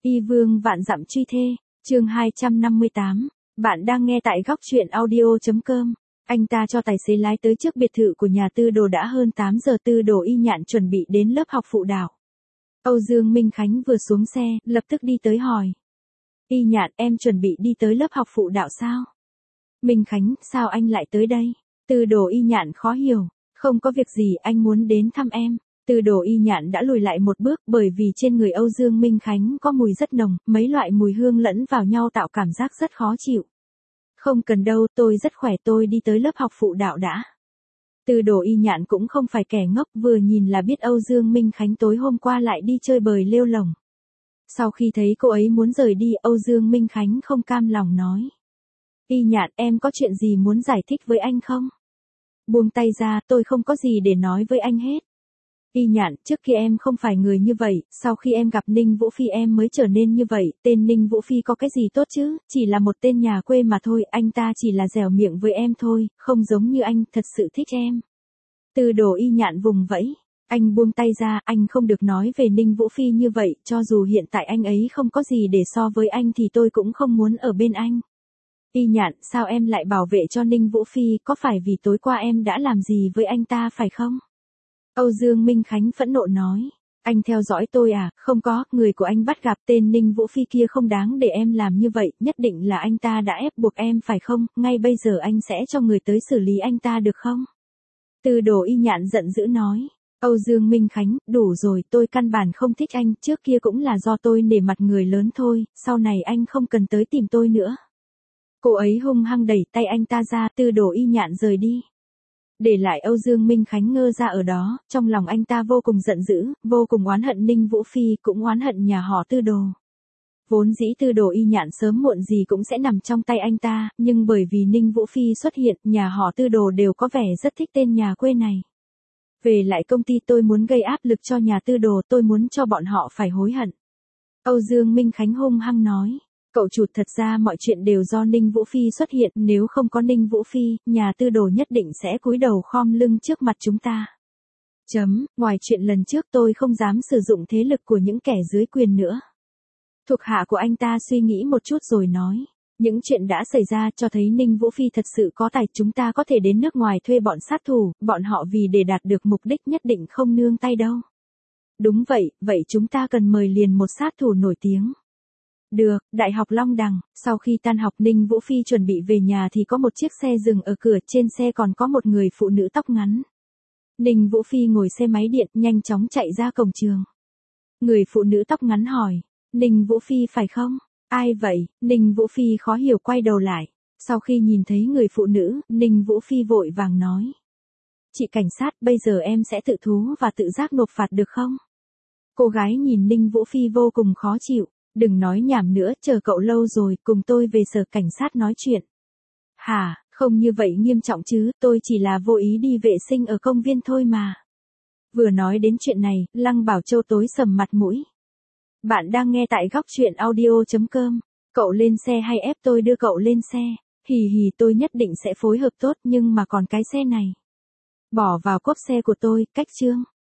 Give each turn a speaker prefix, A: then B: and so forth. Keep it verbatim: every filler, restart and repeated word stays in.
A: Y vương vạn dặm truy thê, chương hai trăm năm mươi tám. Bạn đang nghe tại góc truyện audio.com. Anh ta cho tài xế lái tới trước biệt thự của nhà Tư Đồ đã hơn tám giờ. Tư Đồ Y Nhạn chuẩn bị đến lớp học phụ đạo. Âu Dương Minh Khánh vừa xuống xe, lập tức đi tới hỏi. Y Nhạn, em chuẩn bị đi tới lớp học phụ đạo sao? Minh Khánh, sao anh lại tới đây? Tư Đồ Y Nhạn khó hiểu. Không có việc gì, anh muốn đến thăm em. Tư Đồ Y Nhạn đã lùi lại một bước bởi vì trên người Âu Dương Minh Khánh có mùi rất nồng, mấy loại mùi hương lẫn vào nhau tạo cảm giác rất khó chịu. Không cần đâu, tôi rất khỏe, tôi đi tới lớp học phụ đạo đã. Tư Đồ Y Nhạn cũng không phải kẻ ngốc, vừa nhìn là biết Âu Dương Minh Khánh tối hôm qua lại đi chơi bời lêu lổng. Sau khi thấy cô ấy muốn rời đi, Âu Dương Minh Khánh không cam lòng nói. Y Nhạn, em có chuyện gì muốn giải thích với anh không? Buông tay ra, tôi không có gì để nói với anh hết. Y Nhạn, trước kia em không phải người như vậy, sau khi em gặp Ninh Vũ Phi em mới trở nên như vậy, tên Ninh Vũ Phi có cái gì tốt chứ, chỉ là một tên nhà quê mà thôi, anh ta chỉ là dẻo miệng với em thôi, không giống như anh, thật sự thích em. Tư Đồ Y Nhạn vùng vẫy, anh buông tay ra, anh không được nói về Ninh Vũ Phi như vậy, cho dù hiện tại anh ấy không có gì để so với anh thì tôi cũng không muốn ở bên anh. Y Nhạn, sao em lại bảo vệ cho Ninh Vũ Phi, có phải vì tối qua em đã làm gì với anh ta phải không? Âu Dương Minh Khánh phẫn nộ nói, anh theo dõi tôi à, không có, người của anh bắt gặp tên Ninh Vũ Phi kia không đáng để em làm như vậy, nhất định là anh ta đã ép buộc em phải không, ngay bây giờ anh sẽ cho người tới xử lý anh ta được không? Tư Đồ Y Nhạn giận dữ nói, Âu Dương Minh Khánh, đủ rồi, tôi căn bản không thích anh, trước kia cũng là do tôi nể mặt người lớn thôi, sau này anh không cần tới tìm tôi nữa. Cô ấy hung hăng đẩy tay anh ta ra, Tư Đồ Y Nhạn rời đi. Để lại Âu Dương Minh Khánh ngơ ra ở đó, trong lòng anh ta vô cùng giận dữ, vô cùng oán hận Ninh Vũ Phi, cũng oán hận nhà họ Tư Đồ. Vốn dĩ Tư Đồ Y Nhạn sớm muộn gì cũng sẽ nằm trong tay anh ta, nhưng bởi vì Ninh Vũ Phi xuất hiện, nhà họ Tư Đồ đều có vẻ rất thích tên nhà quê này. Về lại công ty tôi muốn gây áp lực cho nhà Tư Đồ, tôi muốn cho bọn họ phải hối hận. Âu Dương Minh Khánh hung hăng nói. Cậu chủ, thật ra mọi chuyện đều do Ninh Vũ Phi xuất hiện, nếu không có Ninh Vũ Phi, nhà Tư Đồ nhất định sẽ cúi đầu khom lưng trước mặt chúng ta. Chấm, ngoài chuyện lần trước tôi không dám sử dụng thế lực của những kẻ dưới quyền nữa. Thuộc hạ của anh ta suy nghĩ một chút rồi nói, những chuyện đã xảy ra cho thấy Ninh Vũ Phi thật sự có tài, chúng ta có thể đến nước ngoài thuê bọn sát thủ, bọn họ vì để đạt được mục đích nhất định không nương tay đâu. Đúng vậy, vậy chúng ta cần mời liền một sát thủ nổi tiếng. Được, Đại học Long Đằng, sau khi tan học Ninh Vũ Phi chuẩn bị về nhà thì có một chiếc xe dừng ở cửa, trên xe còn có một người phụ nữ tóc ngắn. Ninh Vũ Phi ngồi xe máy điện, nhanh chóng chạy ra cổng trường. Người phụ nữ tóc ngắn hỏi, Ninh Vũ Phi phải không? Ai vậy? Ninh Vũ Phi khó hiểu quay đầu lại. Sau khi nhìn thấy người phụ nữ, Ninh Vũ Phi vội vàng nói. Chị cảnh sát, bây giờ em sẽ tự thú và tự giác nộp phạt được không? Cô gái nhìn Ninh Vũ Phi vô cùng khó chịu. Đừng nói nhảm nữa, chờ cậu lâu rồi, cùng tôi về sở cảnh sát nói chuyện. Hả, không như vậy nghiêm trọng chứ, tôi chỉ là vô ý đi vệ sinh ở công viên thôi mà. Vừa nói đến chuyện này, Lăng Bảo Châu tối sầm mặt mũi. Bạn đang nghe tại góc truyện audio.com. Cậu lên xe hay ép tôi đưa cậu lên xe? Hì hì, tôi nhất định sẽ phối hợp tốt, nhưng mà còn cái xe này. Bỏ vào cốp xe của tôi, cách chương.